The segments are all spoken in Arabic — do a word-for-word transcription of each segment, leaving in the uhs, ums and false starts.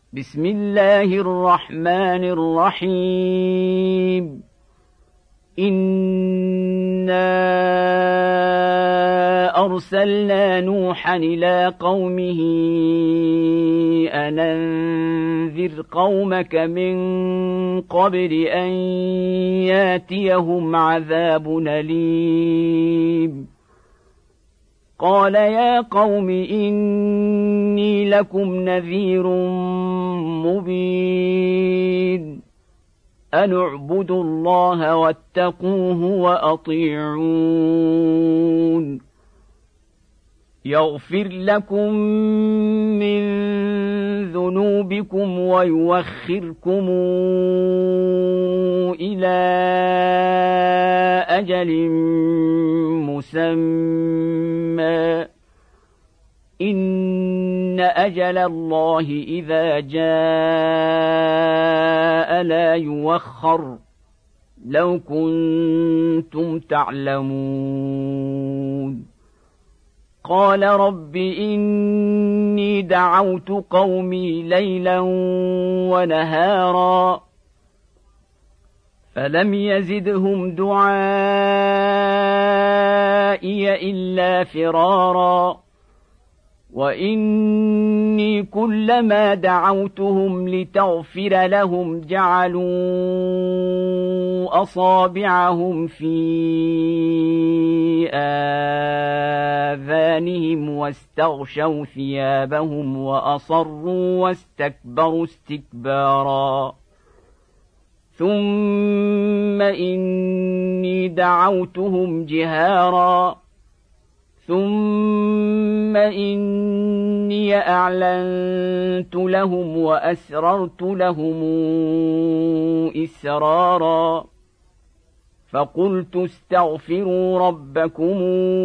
بسم الله الرحمن الرحيم إنا أرسلنا نوحا إلى قومه أن أنذر قومك من قبل أن ياتيهم عذاب أليم قال يا قوم إني لكم نذير مبين أن اعبدوا الله واتقوه وأطيعون يغفر لكم من ذنوبكم ويوخركم إلى أجل مسمى إن أجل الله إذا جاء لا يوخر لو كنتم تعلمون قال رب إني دعوت قومي ليلا ونهارا فلم يزدهم دعائي إلا فرارا وإني كلما دعوتهم لتغفر لهم جعلوا أصابعهم في آذانهم واستغشوا ثيابهم وأصروا واستكبروا استكبارا ثم إني دعوتهم جهارا ثم إني أعلنت لهم وأسررت لهم إسرارا فقلت استغفروا ربكم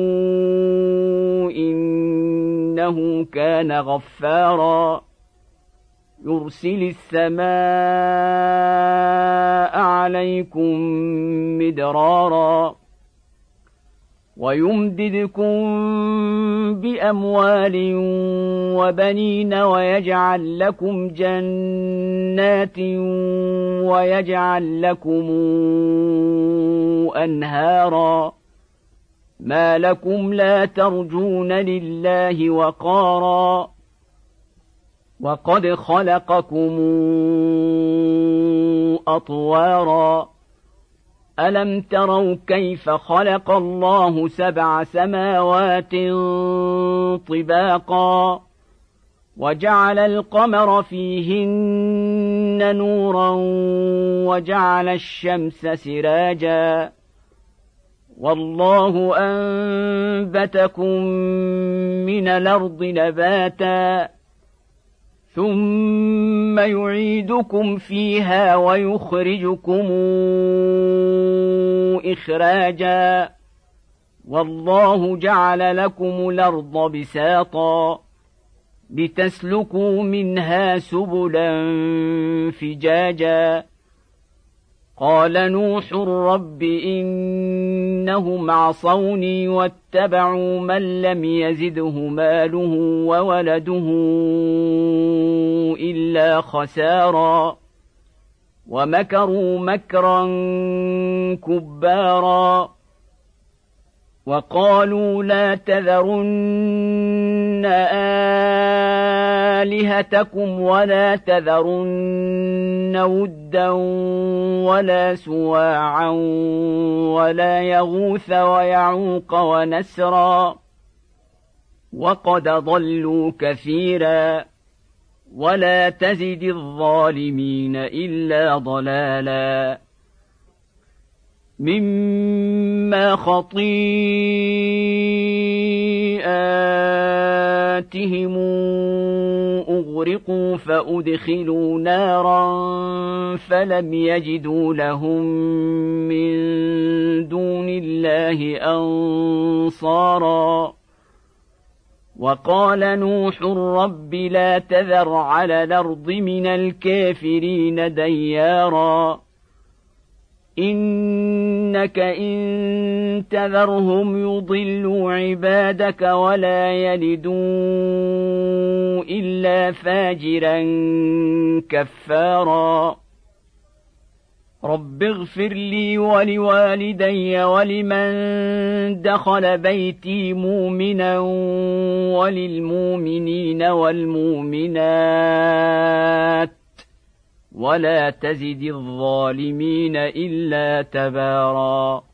إنه كان غفارا يرسل السماء عليكم مدرارا ويمددكم بأموال وبنين ويجعل لكم جنات ويجعل لكم أنهارا ما لكم لا ترجون لله وقارا وقد خلقكم أطوارا ألم تروا كيف خلق الله سبع سماوات طباقا وجعل القمر فيهن نورا وجعل الشمس سراجا والله أنبتكم من الأرض نباتا ثم يعيدكم فيها ويخرجكم إخراجا والله جعل لكم الأرض بساطا لتسلكوا منها سبلا فجاجا قال نوح رب إنهم عصوني واتبعوا من لم يزده ماله وولده إلا خسارا ومكروا مكرا كبارا وقالوا لا تذرن آلهتكم ولا تذرن ودا ولا سواعا ولا يغوث ويعوق ونسرا وقد ضلوا كثيرا ولا تزد الظالمين إلا ضلالا مما خطيئاتهم أغرقوا فأدخلوا نارا فلم يجدوا لهم من دون الله أنصارا وقال نوح رب لا تذر على الأرض من الكافرين ديارا إن إنك إن تذرهم يضلوا عبادك ولا يلدوا إلا فاجرا كفارا رب اغفر لي ولوالدي ولمن دخل بيتي مؤمنا وللمؤمنين والمؤمنات ولا تزد الظالمين إلا تبارا.